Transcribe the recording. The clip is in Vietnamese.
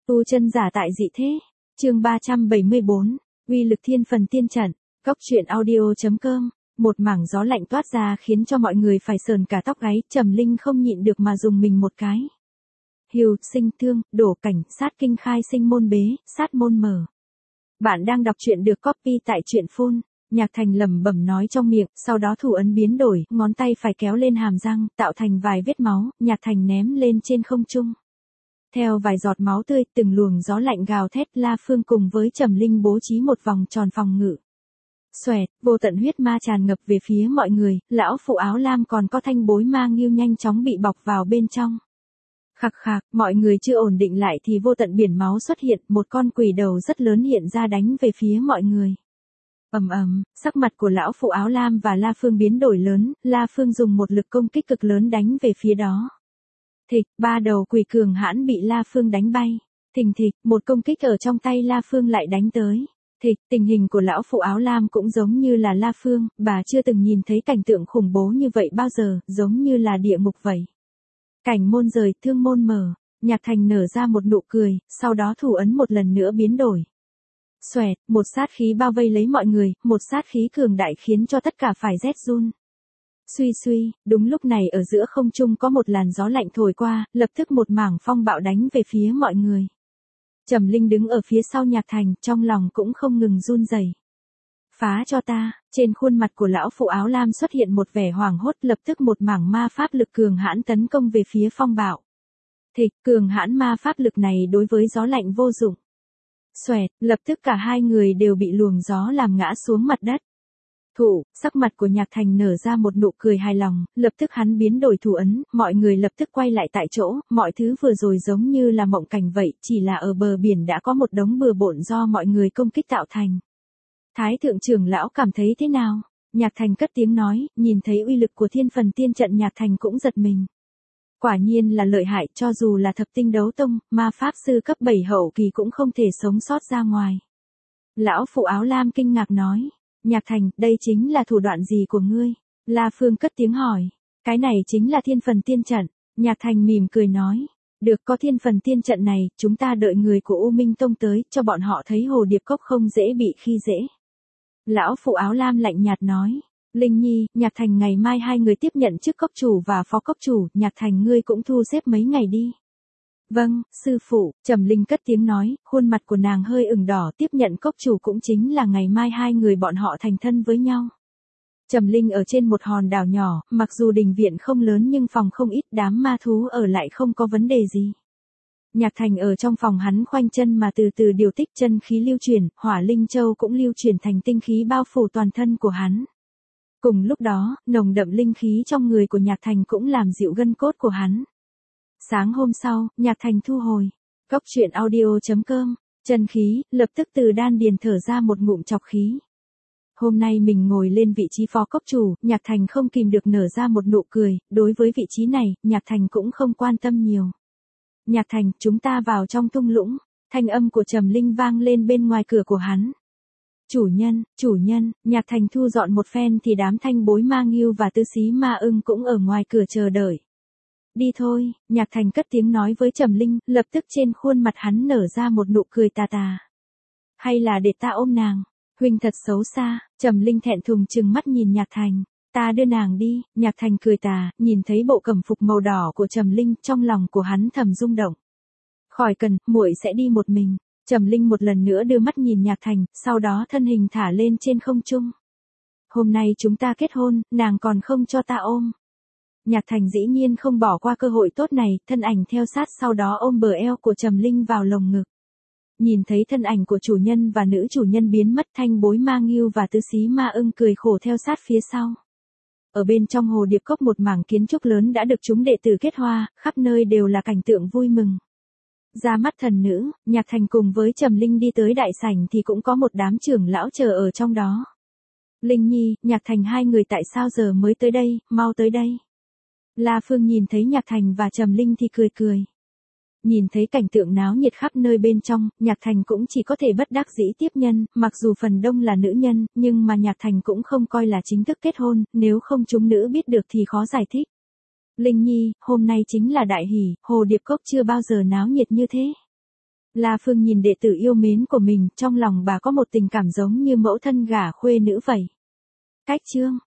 Tu chân giả tại dị thế. Chương 374, uy lực thiên phần tiên trận. Cốc truyện audio.com. Một mảng gió lạnh toát ra khiến cho mọi người phải sờn cả tóc gáy, Trầm Linh không nhịn được mà dùng mình một cái. Hiu, sinh thương, đổ cảnh, sát kinh khai sinh môn bế, sát môn mở. Bạn đang đọc truyện được copy tại truyện phone. Nhạc Thành lẩm bẩm nói trong miệng, sau đó thủ ấn biến đổi, ngón tay phải kéo lên hàm răng, tạo thành vài vết máu, Nhạc Thành ném lên trên không trung. Theo vài giọt máu tươi, từng luồng gió lạnh gào thét, La Phương cùng với Trầm Linh bố trí một vòng tròn phòng ngự. Xoẹt, vô tận huyết ma tràn ngập về phía mọi người, lão phụ áo lam còn có thanh bối ma nghiêu nhanh chóng bị bọc vào bên trong. Khạc khạc, mọi người chưa ổn định lại thì vô tận biển máu xuất hiện, một con quỷ đầu rất lớn hiện ra đánh về phía mọi người. Ầm ầm, sắc mặt của lão phụ áo lam và La Phương biến đổi lớn, La Phương dùng một lực công kích cực lớn đánh về phía đó. Thịch, ba đầu quỷ cường hãn bị La Phương đánh bay. Thình thịch, một công kích ở trong tay La Phương lại đánh tới. Thịch, tình hình của lão phụ áo lam cũng giống như là La Phương, bà chưa từng nhìn thấy cảnh tượng khủng bố như vậy bao giờ, giống như là địa ngục vậy. Cảnh môn rời, thương môn mở, Nhạc Thành nở ra một nụ cười, sau đó thủ ấn một lần nữa biến đổi. Xoẹt, một sát khí bao vây lấy mọi người, một sát khí cường đại khiến cho tất cả phải rét run. Suy suy, đúng lúc này ở giữa không trung có một làn gió lạnh thổi qua, lập tức một mảng phong bạo đánh về phía mọi người. Trầm Linh đứng ở phía sau Nhạc Thành, trong lòng cũng không ngừng run rẩy. Phá cho ta, trên khuôn mặt của lão phụ áo lam xuất hiện một vẻ hoảng hốt, lập tức một mảng ma pháp lực cường hãn tấn công về phía phong bạo. Thịch, cường hãn ma pháp lực này đối với gió lạnh vô dụng. Xoẹt, lập tức cả hai người đều bị luồng gió làm ngã xuống mặt đất. Thụ, sắc mặt của Nhạc Thành nở ra một nụ cười hài lòng, lập tức hắn biến đổi thủ ấn, mọi người lập tức quay lại tại chỗ, mọi thứ vừa rồi giống như là mộng cảnh vậy, chỉ là ở bờ biển đã có một đống bừa bộn do mọi người công kích tạo thành. Thái thượng trưởng lão cảm thấy thế nào? Nhạc Thành cất tiếng nói, nhìn thấy uy lực của thiên phần tiên trận Nhạc Thành cũng giật mình. Quả nhiên là lợi hại, cho dù là thập tinh đấu tông, ma pháp sư cấp 7 hậu kỳ cũng không thể sống sót ra ngoài. Lão phụ áo lam kinh ngạc nói. Nhạc Thành, đây chính là thủ đoạn gì của ngươi? La Phương cất tiếng hỏi. Cái này chính là thiên phần tiên trận. Nhạc Thành mỉm cười nói. Được, có thiên phần tiên trận này, chúng ta đợi người của U Minh Tông tới, cho bọn họ thấy Hồ Điệp Cốc không dễ bị khi dễ. Lão phụ áo lam lạnh nhạt nói. Linh Nhi, Nhạc Thành ngày mai hai người tiếp nhận chức cốc chủ và phó cốc chủ, Nhạc Thành ngươi cũng thu xếp mấy ngày đi. Vâng, sư phụ, Trầm Linh cất tiếng nói, khuôn mặt của nàng hơi ửng đỏ, tiếp nhận cốc chủ cũng chính là ngày mai hai người bọn họ thành thân với nhau. Trầm Linh ở trên một hòn đảo nhỏ, mặc dù đình viện không lớn nhưng phòng không ít, đám ma thú ở lại không có vấn đề gì. Nhạc Thành ở trong phòng hắn khoanh chân mà từ từ điều tích chân khí lưu chuyển, hỏa linh châu cũng lưu chuyển thành tinh khí bao phủ toàn thân của hắn. Cùng lúc đó, nồng đậm linh khí trong người của Nhạc Thành cũng làm dịu gân cốt của hắn. Sáng hôm sau, Nhạc Thành thu hồi. Cốc truyện audio.com. Chân khí, lập tức từ đan điền thở ra một ngụm trọc khí. Hôm nay mình ngồi lên vị trí phó cốc chủ, Nhạc Thành không kìm được nở ra một nụ cười, đối với vị trí này, Nhạc Thành cũng không quan tâm nhiều. Nhạc Thành, chúng ta vào trong thung lũng, thanh âm của Trầm Linh vang lên bên ngoài cửa của hắn. Chủ nhân, Nhạc Thành thu dọn một phen thì đám thanh bối ma nghiêu và tứ xí ma ưng cũng ở ngoài cửa chờ đợi. Đi thôi, Nhạc Thành cất tiếng nói với Trầm Linh, lập tức trên khuôn mặt hắn nở ra một nụ cười tà tà. Hay là để ta ôm nàng, huynh thật xấu xa, Trầm Linh thẹn thùng trừng mắt nhìn Nhạc Thành, ta đưa nàng đi, Nhạc Thành cười tà, nhìn thấy bộ cẩm phục màu đỏ của Trầm Linh, trong lòng của hắn thầm rung động. Khỏi cần, muội sẽ đi một mình. Trầm Linh một lần nữa đưa mắt nhìn Nhạc Thành, sau đó thân hình thả lên trên không trung. Hôm nay chúng ta kết hôn, nàng còn không cho ta ôm. Nhạc Thành dĩ nhiên không bỏ qua cơ hội tốt này, thân ảnh theo sát sau đó ôm bờ eo của Trầm Linh vào lồng ngực. Nhìn thấy thân ảnh của chủ nhân và nữ chủ nhân biến mất, thanh bối ma nghiêu và tứ xí ma ưng cười khổ theo sát phía sau. Ở bên trong Hồ Điệp Cốc một mảng kiến trúc lớn đã được chúng đệ tử kết hoa, khắp nơi đều là cảnh tượng vui mừng. Ra mắt thần nữ, Nhạc Thành cùng với Trầm Linh đi tới đại sảnh thì cũng có một đám trưởng lão chờ ở trong đó. Linh Nhi, Nhạc Thành hai người tại sao giờ mới tới đây, mau tới đây. La Phương nhìn thấy Nhạc Thành và Trầm Linh thì cười cười. Nhìn thấy cảnh tượng náo nhiệt khắp nơi bên trong, Nhạc Thành cũng chỉ có thể bất đắc dĩ tiếp nhân, mặc dù phần đông là nữ nhân, nhưng mà Nhạc Thành cũng không coi là chính thức kết hôn, nếu không chúng nữ biết được thì khó giải thích. Linh Nhi, hôm nay chính là đại hỷ, Hồ Điệp Cốc chưa bao giờ náo nhiệt như thế. La Phương nhìn đệ tử yêu mến của mình, trong lòng bà có một tình cảm giống như mẫu thân gả khuê nữ vậy. Cách chương